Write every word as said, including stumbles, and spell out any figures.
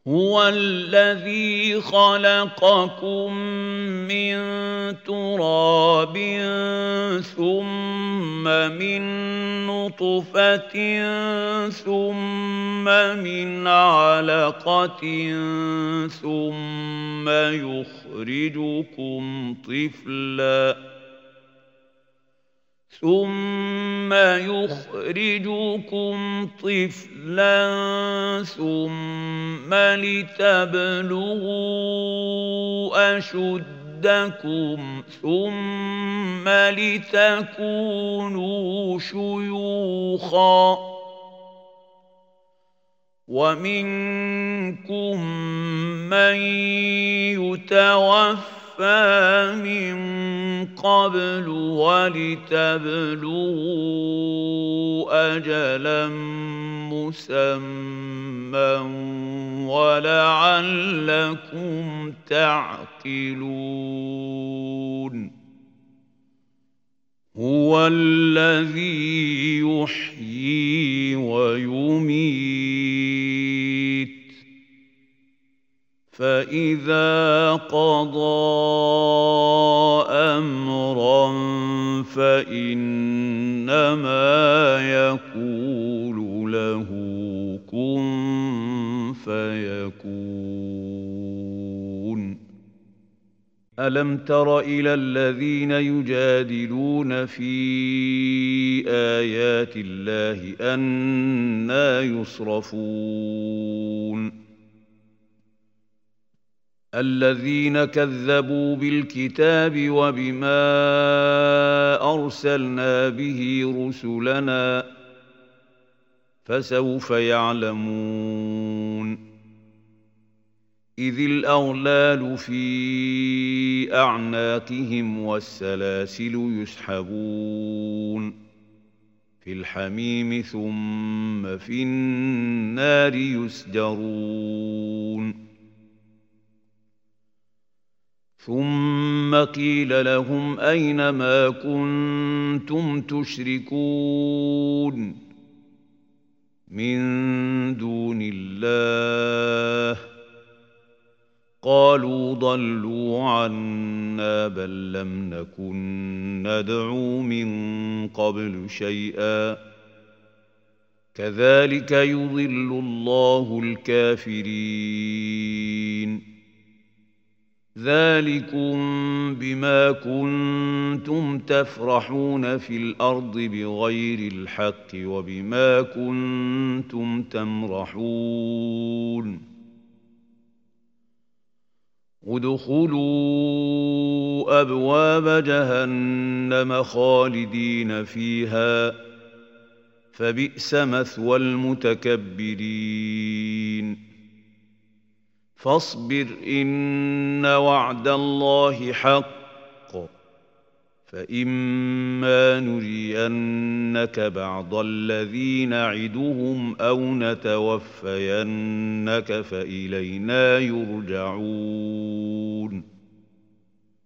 هو الذي خلقكم من تراب ثم من نطفة ثم من علقة ثم يخرجكم طفلاً ثم يخرجكم طفلا ثم لتبلغوا أشدكم ثم لتكونوا شيوخا ومنكم من يتوفى من قبل ولتبلغوا أجلا مسمى ولعلكم تعقلون هو الذي يحيي ويميت فإذا قضى أمرا فإنما يقول له كن فيكون ألم تر إلى الذين يجادلون في آيات الله أنى يصرفون الذين كذبوا بالكتاب وبما أرسلنا به رسلنا فسوف يعلمون إذ الأغلال في أعناقهم والسلاسل يسحبون في الحميم ثم في النار يسجرون ثم قيل لهم أين ما كنتم تشركون من دون الله قالوا ضلوا عنا بل لم نكن ندعو من قبل شيئا كذلك يضل الله الكافرين ذلكم بما كنتم تفرحون في الأرض بغير الحق وبما كنتم تمرحون ادخلوا أبواب جهنم خالدين فيها فبئس مثوى المتكبرين فاصبر إن وعد الله حق فإما نرينك بعض الذي نعدهم أو نتوفينك فإلينا يرجعون